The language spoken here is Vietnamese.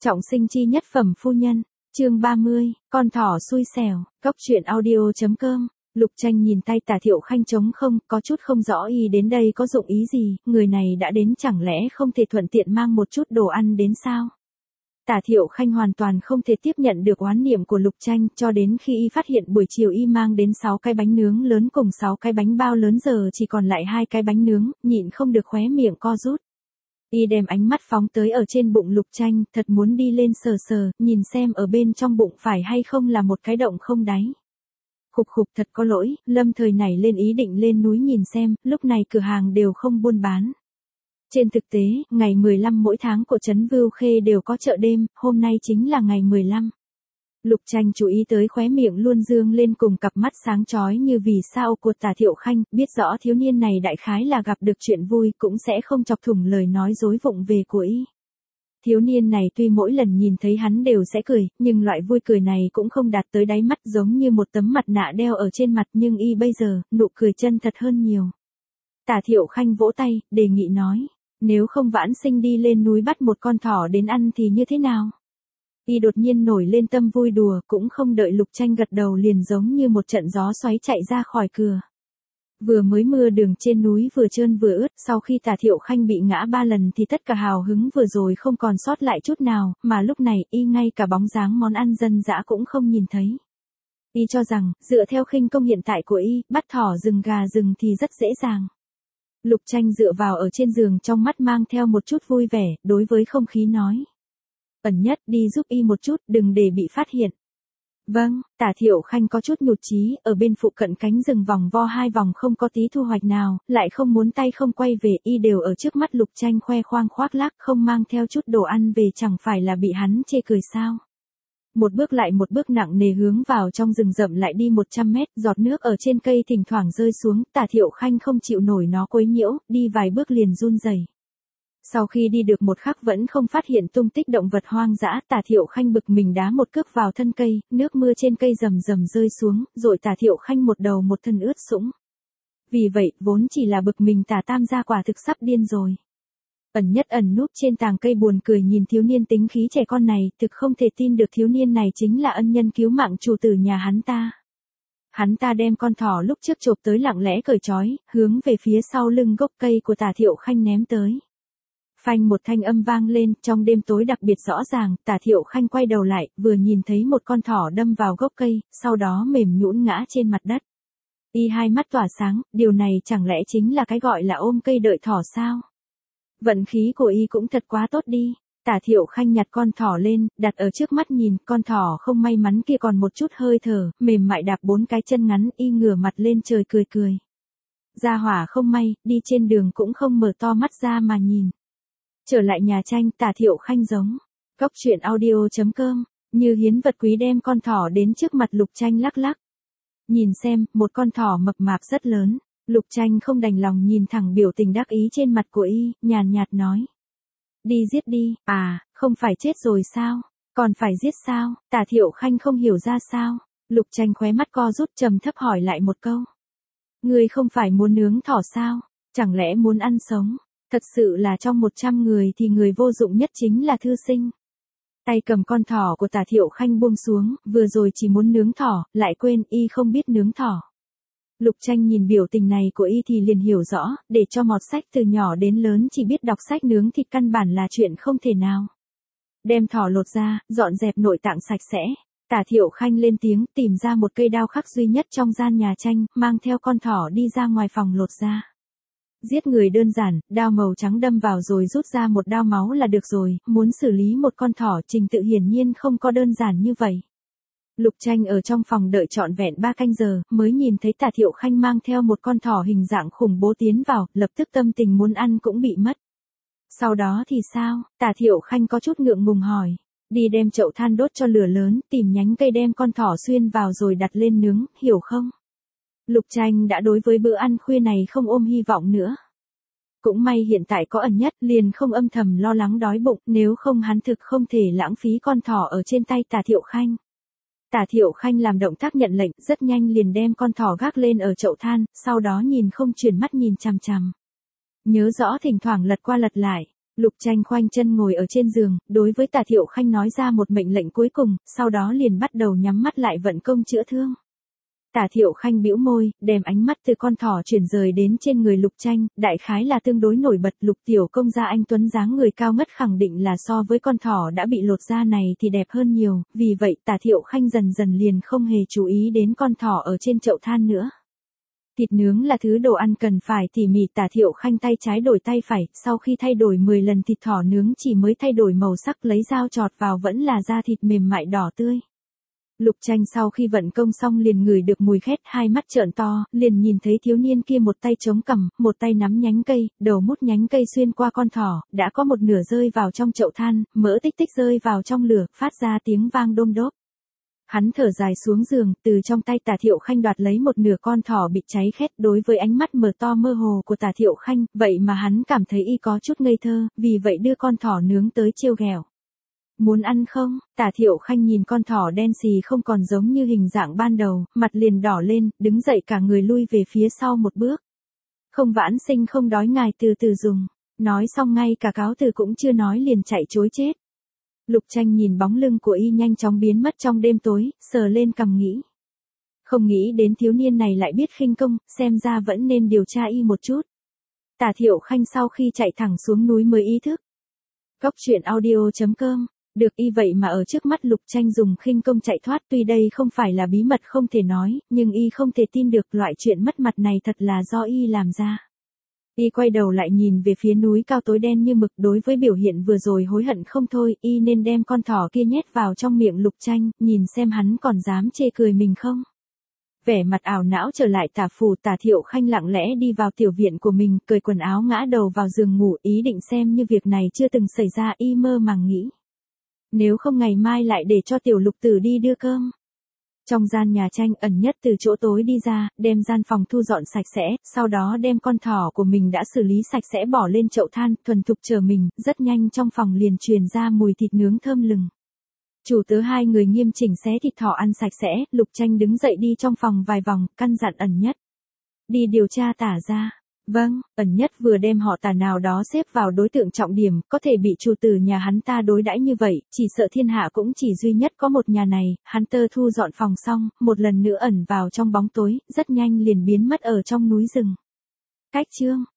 Trọng sinh chi nhất phẩm phu nhân, chương 30, con thỏ xui xẻo, góc truyện audio.com. Lục Tranh nhìn tay Tả Thiệu Khanh trống không, có chút không rõ y đến đây có dụng ý gì, người này đã đến chẳng lẽ không thể thuận tiện mang một chút đồ ăn đến sao? Tả Thiệu Khanh hoàn toàn không thể tiếp nhận được oán niệm của Lục Tranh, cho đến khi y phát hiện buổi chiều y mang đến 6 cái bánh nướng lớn cùng 6 cái bánh bao lớn giờ chỉ còn lại 2 cái bánh nướng, nhịn không được khóe miệng co rút. Y đem ánh mắt phóng tới ở trên bụng Lục Tranh, thật muốn đi lên sờ sờ, nhìn xem ở bên trong bụng phải hay không là một cái động không đáy. Khục khục thật có lỗi, lâm thời nảy lên ý định lên núi nhìn xem, lúc này cửa hàng đều không buôn bán. Trên thực tế, ngày 15 mỗi tháng của trấn Vưu Khê đều có chợ đêm, hôm nay chính là ngày 15. Lục Tranh chú ý tới khóe miệng luôn dương lên cùng cặp mắt sáng chói như vì sao của Tả Thiệu Khanh, biết rõ thiếu niên này đại khái là gặp được chuyện vui cũng sẽ không chọc thủng lời nói dối vụng về của y. Thiếu niên này tuy mỗi lần nhìn thấy hắn đều sẽ cười, nhưng loại vui cười này cũng không đạt tới đáy mắt giống như một tấm mặt nạ đeo ở trên mặt, nhưng y bây giờ, nụ cười chân thật hơn nhiều. Tả Thiệu Khanh vỗ tay, đề nghị nói, nếu không vãn sinh đi lên núi bắt một con thỏ đến ăn thì như thế nào? Y đột nhiên nổi lên tâm vui đùa, cũng không đợi Lục Tranh gật đầu liền giống như một trận gió xoáy chạy ra khỏi cửa. Vừa mới mưa đường trên núi vừa trơn vừa ướt, sau khi Tả Thiệu Khanh bị ngã 3 lần thì tất cả hào hứng vừa rồi không còn sót lại chút nào, mà lúc này y ngay cả bóng dáng món ăn dân dã cũng không nhìn thấy. Y cho rằng, dựa theo khinh công hiện tại của y, bắt thỏ rừng gà rừng thì rất dễ dàng. Lục Tranh dựa vào ở trên giường trong mắt mang theo một chút vui vẻ, đối với không khí nói. Ẩn nhất đi giúp y một chút, đừng để bị phát hiện. Vâng, Tả Thiệu Khanh có chút nhụt chí, ở bên phụ cận cánh rừng vòng vo 2 vòng không có tí thu hoạch nào, lại không muốn tay không quay về, y đều ở trước mắt Lục Tranh khoe khoang khoác lác, không mang theo chút đồ ăn về chẳng phải là bị hắn chê cười sao. Một bước lại một bước nặng nề hướng vào trong rừng rậm lại đi 100 mét, giọt nước ở trên cây thỉnh thoảng rơi xuống, Tả Thiệu Khanh không chịu nổi nó quấy nhiễu, đi vài bước liền run rẩy. Sau khi đi được một khắc vẫn không phát hiện tung tích động vật hoang dã, Tả Thiệu Khanh bực mình đá một cước vào thân cây, nước mưa trên cây rầm rầm rơi xuống, rồi Tả Thiệu Khanh một đầu một thân ướt sũng. Vì vậy, vốn chỉ là bực mình Tả Tam gia quả thực sắp điên rồi. Ẩn nhất ẩn núp trên tàng cây buồn cười nhìn thiếu niên tính khí trẻ con này, thực không thể tin được thiếu niên này chính là ân nhân cứu mạng chủ tử nhà hắn ta. Hắn ta đem con thỏ lúc trước chộp tới lặng lẽ cởi trói, hướng về phía sau lưng gốc cây của Tả Thiệu Khanh ném tới. Phanh một thanh âm vang lên, trong đêm tối đặc biệt rõ ràng, Tả Thiệu Khanh quay đầu lại, vừa nhìn thấy một con thỏ đâm vào gốc cây, sau đó mềm nhũn ngã trên mặt đất. Y hai mắt tỏa sáng, điều này chẳng lẽ chính là cái gọi là ôm cây đợi thỏ sao? Vận khí của y cũng thật quá tốt đi. Tả Thiệu Khanh nhặt con thỏ lên, đặt ở trước mắt nhìn, con thỏ không may mắn kia còn một chút hơi thở, mềm mại đạp 4 cái chân ngắn, y ngửa mặt lên trời cười cười. Gia hỏa không may, đi trên đường cũng không mở to mắt ra mà nhìn. Trở lại nhà tranh, Tả Thiệu Khanh giống. Góc truyện audio.com, như hiến vật quý đem con thỏ đến trước mặt Lục Tranh lắc lắc. Nhìn xem, một con thỏ mập mạp rất lớn. Lục Tranh không đành lòng nhìn thẳng biểu tình đắc ý trên mặt của y, nhàn nhạt nói. Đi giết đi, à, không phải chết rồi sao? Còn phải giết sao? Tả Thiệu Khanh không hiểu ra sao? Lục Tranh khóe mắt co rút trầm thấp hỏi lại một câu. Ngươi không phải muốn nướng thỏ sao? Chẳng lẽ muốn ăn sống? Thật sự là trong 100 người thì người vô dụng nhất chính là thư sinh. Tay cầm con thỏ của Tả Thiệu Khanh buông xuống, vừa rồi chỉ muốn nướng thỏ, lại quên y không biết nướng thỏ. Lục Tranh nhìn biểu tình này của y thì liền hiểu rõ, để cho mọt sách từ nhỏ đến lớn chỉ biết đọc sách nướng thịt căn bản là chuyện không thể nào. Đem thỏ lột ra, dọn dẹp nội tạng sạch sẽ. Tả Thiệu Khanh lên tiếng, tìm ra một cây đao khắc duy nhất trong gian nhà tranh, mang theo con thỏ đi ra ngoài phòng lột ra. Giết người đơn giản, đao màu trắng đâm vào rồi rút ra một đao máu là được rồi, muốn xử lý một con thỏ trình tự hiển nhiên không có đơn giản như vậy. Lục Tranh ở trong phòng đợi trọn vẹn 3 canh giờ, mới nhìn thấy Tả Thiệu Khanh mang theo một con thỏ hình dạng khủng bố tiến vào, lập tức tâm tình muốn ăn cũng bị mất. Sau đó thì sao? Tả Thiệu Khanh có chút ngượng ngùng hỏi. Đi đem chậu than đốt cho lửa lớn, tìm nhánh cây đem con thỏ xuyên vào rồi đặt lên nướng, hiểu không? Lục Tranh đã đối với bữa ăn khuya này không ôm hy vọng nữa. Cũng may hiện tại có ẩn nhất, liền không âm thầm lo lắng đói bụng, nếu không hắn thực không thể lãng phí con thỏ ở trên tay Tả Thiệu Khanh. Tả Thiệu Khanh làm động tác nhận lệnh, rất nhanh liền đem con thỏ gác lên ở chậu than, sau đó nhìn không chuyển mắt nhìn chằm chằm. Nhớ rõ thỉnh thoảng lật qua lật lại. Lục Tranh khoanh chân ngồi ở trên giường, đối với Tả Thiệu Khanh nói ra một mệnh lệnh cuối cùng, sau đó liền bắt đầu nhắm mắt lại vận công chữa thương. Tả Thiệu Khanh bĩu môi, đem ánh mắt từ con thỏ chuyển rời đến trên người Lục Tranh, đại khái là tương đối nổi bật. Lục tiểu công gia anh tuấn dáng người cao ngất khẳng định là so với con thỏ đã bị lột da này thì đẹp hơn nhiều, vì vậy Tả Thiệu Khanh dần dần liền không hề chú ý đến con thỏ ở trên chậu than nữa. Thịt nướng là thứ đồ ăn cần phải tỉ mỉ. Tả Thiệu Khanh tay trái đổi tay phải, sau khi thay đổi 10 lần thịt thỏ nướng chỉ mới thay đổi màu sắc, lấy dao chọt vào vẫn là da thịt mềm mại đỏ tươi. Lục Tranh sau khi vận công xong liền ngửi được mùi khét, hai mắt trợn to, liền nhìn thấy thiếu niên kia một tay chống cằm, một tay nắm nhánh cây, đầu mút nhánh cây xuyên qua con thỏ, đã có một nửa rơi vào trong chậu than, mỡ tích tích rơi vào trong lửa, phát ra tiếng vang đôm đốp. Hắn thở dài xuống giường, từ trong tay Tả Thiệu Khanh đoạt lấy một nửa con thỏ bị cháy khét. Đối với ánh mắt mở to mơ hồ của Tả Thiệu Khanh, vậy mà hắn cảm thấy y có chút ngây thơ, vì vậy đưa con thỏ nướng tới trêu ghẹo. Muốn ăn không? Tả Thiệu Khanh nhìn con thỏ đen xì không còn giống như hình dạng ban đầu, mặt liền đỏ lên, đứng dậy cả người lui về phía sau một bước. Không vãn sinh không đói ngài từ từ dùng. Nói xong ngay cả cáo từ cũng chưa nói liền chạy trối chết. Lục Tranh nhìn bóng lưng của y nhanh chóng biến mất trong đêm tối, sờ lên cằm nghĩ. Không nghĩ đến thiếu niên này lại biết khinh công, xem ra vẫn nên điều tra y một chút. Tả Thiệu Khanh sau khi chạy thẳng xuống núi mới ý thức. Góc truyện audio.com. Được y vậy mà ở trước mắt Lục Tranh dùng khinh công chạy thoát, tuy đây không phải là bí mật không thể nói, nhưng y không thể tin được loại chuyện mất mặt này thật là do y làm ra. Y quay đầu lại nhìn về phía núi cao tối đen như mực, đối với biểu hiện vừa rồi hối hận không thôi, y nên đem con thỏ kia nhét vào trong miệng Lục Tranh, nhìn xem hắn còn dám chê cười mình không. Vẻ mặt ảo não trở lại Tả phủ, Tả Thiệu Khanh lặng lẽ đi vào tiểu viện của mình, cởi quần áo ngã đầu vào giường ngủ, ý định xem như việc này chưa từng xảy ra. Y mơ màng nghĩ, nếu không ngày mai lại để cho tiểu Lục tử đi đưa cơm. Trong gian nhà tranh ẩn nhất từ chỗ tối đi ra, đem gian phòng thu dọn sạch sẽ, sau đó đem con thỏ của mình đã xử lý sạch sẽ bỏ lên chậu than, thuần thục chờ mình, rất nhanh trong phòng liền truyền ra mùi thịt nướng thơm lừng. Chủ tớ hai người nghiêm chỉnh xé thịt thỏ ăn sạch sẽ, Lục Tranh đứng dậy đi trong phòng vài vòng, căn dặn ẩn nhất. Đi điều tra Tả ra. Vâng, ẩn nhất vừa đem họ Tả nào đó xếp vào đối tượng trọng điểm, có thể bị chủ tử nhà hắn ta đối đãi như vậy, chỉ sợ thiên hạ cũng chỉ duy nhất có một nhà này. Hắn tơ thu dọn phòng xong, một lần nữa ẩn vào trong bóng tối, rất nhanh liền biến mất ở trong núi rừng. Cách chương